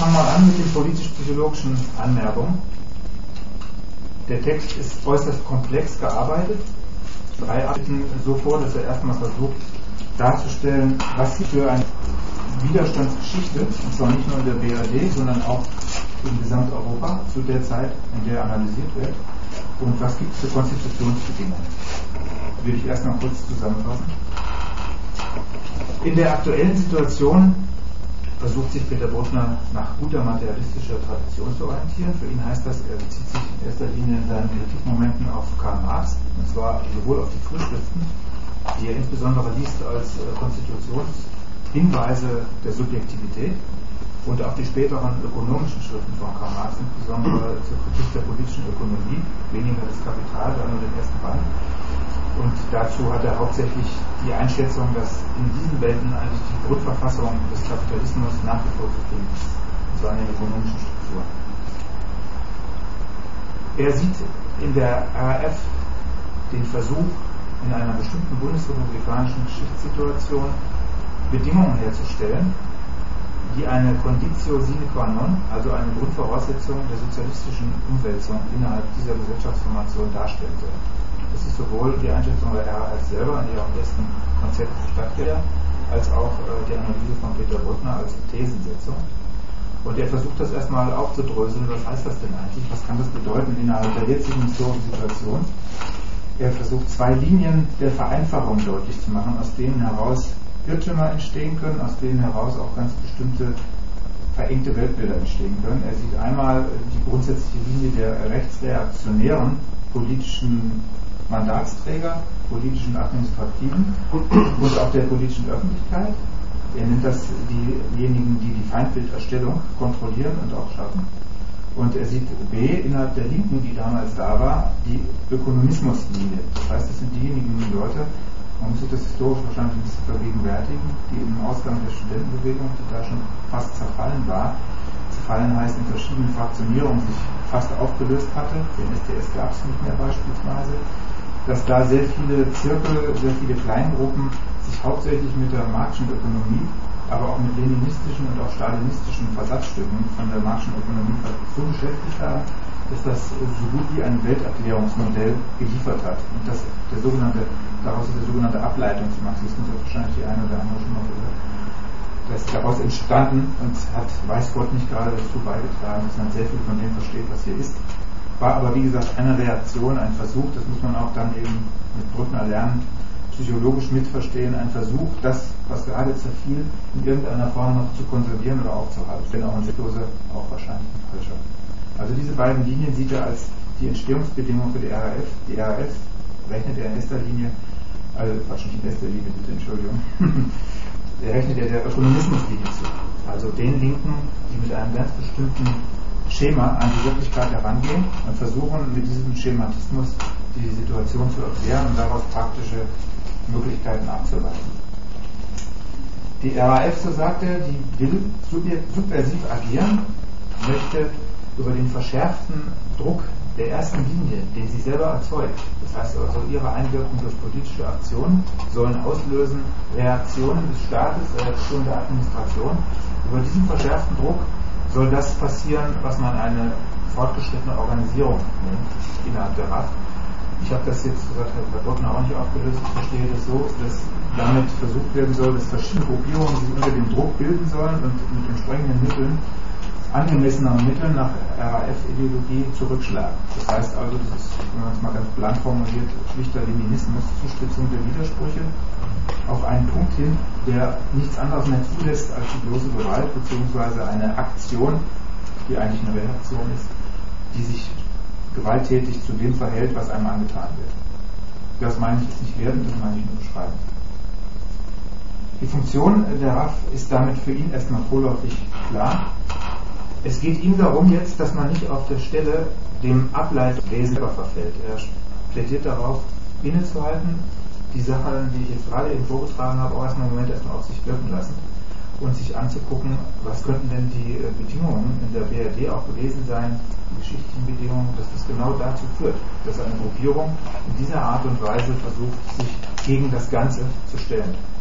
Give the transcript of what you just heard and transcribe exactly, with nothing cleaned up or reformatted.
fange mal an mit den politisch-psychologischen Anmerkungen. Der Text ist äußerst komplex gearbeitet. Drei Abschnitten so vor, dass er erstmal versucht darzustellen, was sie für eine Widerstandsgeschichte, und zwar nicht nur in der B R D, sondern auch in Gesamteuropa zu der Zeit, in der analysiert wird, und was gibt es für Konstitutionsbedingungen. Das will ich erstmal kurz zusammenfassen. In der aktuellen Situation versucht sich Peter Bruckner nach guter materialistischer Tradition zu orientieren. Für ihn heißt das, er bezieht sich in erster Linie in seinen Kritikmomenten auf Karl Marx, und zwar sowohl auf die Frühschriften, die er insbesondere liest als Konstitutionshinweise der Subjektivität, und auch die späteren ökonomischen Schriften von Karl Marx, insbesondere zur Kritik der politischen Ökonomie, weniger des Kapitals, sondern den ersten Band. Und dazu hat er hauptsächlich die Einschätzung, dass in diesen Welten eigentlich die Grundverfassung des Kapitalismus nach wie vor zu finden ist, und zwar in den ökonomischen Strukturen. Er sieht in der R A F den Versuch, in einer bestimmten bundesrepublikanischen Geschichtssituation Bedingungen herzustellen, die eine Conditio sine qua non, also eine Grundvoraussetzung der sozialistischen Umwälzung innerhalb dieser Gesellschaftsformation darstellen soll. Das ist sowohl die Einschätzung der R A F selber in ihrem ersten Konzept Stadtbilder, als auch äh, die Analyse von Peter Bruckner als Thesensetzung. Und er versucht das erstmal aufzudröseln, was heißt das denn eigentlich, was kann das bedeuten innerhalb der jetzigen historischen Situation. Er versucht zwei Linien der Vereinfachung deutlich zu machen, aus denen heraus Irrtümer entstehen können, aus denen heraus auch ganz bestimmte verengte Weltbilder entstehen können. Er sieht einmal die grundsätzliche Linie der rechtsreaktionären politischen Mandatsträger, politischen Administrativen und auch der politischen Öffentlichkeit. Er nennt das diejenigen, die die Feindbilderstellung kontrollieren und auch schaffen. Und er sieht B innerhalb der Linken, die damals da war, die Ökonomismuslinie. Das heißt, es sind diejenigen Leute, man muss sich das historisch wahrscheinlich ein bisschen vergegenwärtigen, die im Ausgang der Studentenbewegung, die da schon fast zerfallen war, zerfallen heißt in verschiedenen Fraktionierungen, sich fast aufgelöst hatte, den S D S gab es nicht mehr beispielsweise, dass da sehr viele Zirkel, sehr viele Kleingruppen sich hauptsächlich mit der Marxischen Ökonomie, aber auch mit leninistischen und auch stalinistischen Versatzstücken von der Marxischen Ökonomie so beschäftigt haben, dass das so gut wie ein Welterklärungsmodell geliefert hat. Und das, der sogenannte, daraus ist der sogenannte Ableitungsmarxismus, das hat wahrscheinlich die eine oder andere schon mal gehört. Das ist daraus entstanden und hat, weiß Gott, nicht gerade dazu beigetragen, dass man sehr viel von dem versteht, was hier ist. War aber, wie gesagt, eine Reaktion, ein Versuch, das muss man auch dann eben mit Bruckner lernen, psychologisch mitverstehen, ein Versuch, das, was gerade zerfiel, in irgendeiner Form noch zu konservieren oder aufzuhalten. Wenn auch ein Sitlose, auch wahrscheinlich ein falscher. Also diese beiden Linien sieht er als die Entstehungsbedingungen für die R A F. Die R A F rechnet er in erster Linie, also Quatsch, nicht in erster Linie, bitte, Entschuldigung, er rechnet er der Ökonomismuslinie zu. Also den Linken, die mit einem ganz bestimmten Schema an die Wirklichkeit herangehen und versuchen, mit diesem Schematismus die Situation zu erklären und daraus praktische Möglichkeiten abzuleiten. Die R A F, so sagt er, die will subversiv agieren, möchte über den verschärften Druck der ersten Linie, den sie selber erzeugt, das heißt also ihre Einwirkung durch politische Aktionen, sollen auslösen Reaktionen des Staates, Reaktionen der Administration. Über diesen verschärften Druck soll das passieren, was man eine fortgeschrittene Organisierung nennt innerhalb der R A F. Ich habe das jetzt, das hat Herr Bruckner auch nicht aufgelöst, ich verstehe das so, dass damit versucht werden soll, dass verschiedene Gruppierungen sich unter dem Druck bilden sollen und mit entsprechenden Mitteln, angemessener Mitteln nach R A F-Ideologie zurückschlagen. Das heißt also, das ist, wenn man es mal ganz blank formuliert, schlichter Leninismus, Zuspitzung der Widersprüche auf einen Punkt hin, der nichts anderes mehr zulässt als die bloße Gewalt bzw. eine Aktion, die eigentlich eine Reaktion ist, die sich gewalttätig zu dem verhält, was einem angetan wird. Das meine ich jetzt nicht werden, das meine ich nur beschreiben. Die Funktion der R A F ist damit für ihn erstmal vorläufig klar. Es geht ihm darum jetzt, dass man nicht auf der Stelle dem Ableitwesen verfällt. Er plädiert darauf, innezuhalten, die Sachen, die ich jetzt gerade eben vorgetragen habe, auch erstmal im Moment erstmal auf sich wirken lassen und sich anzugucken, was könnten denn die Bedingungen in der B R D auch gewesen sein, die geschichtlichen Bedingungen, dass das genau dazu führt, dass eine Gruppierung in dieser Art und Weise versucht, sich gegen das Ganze zu stellen.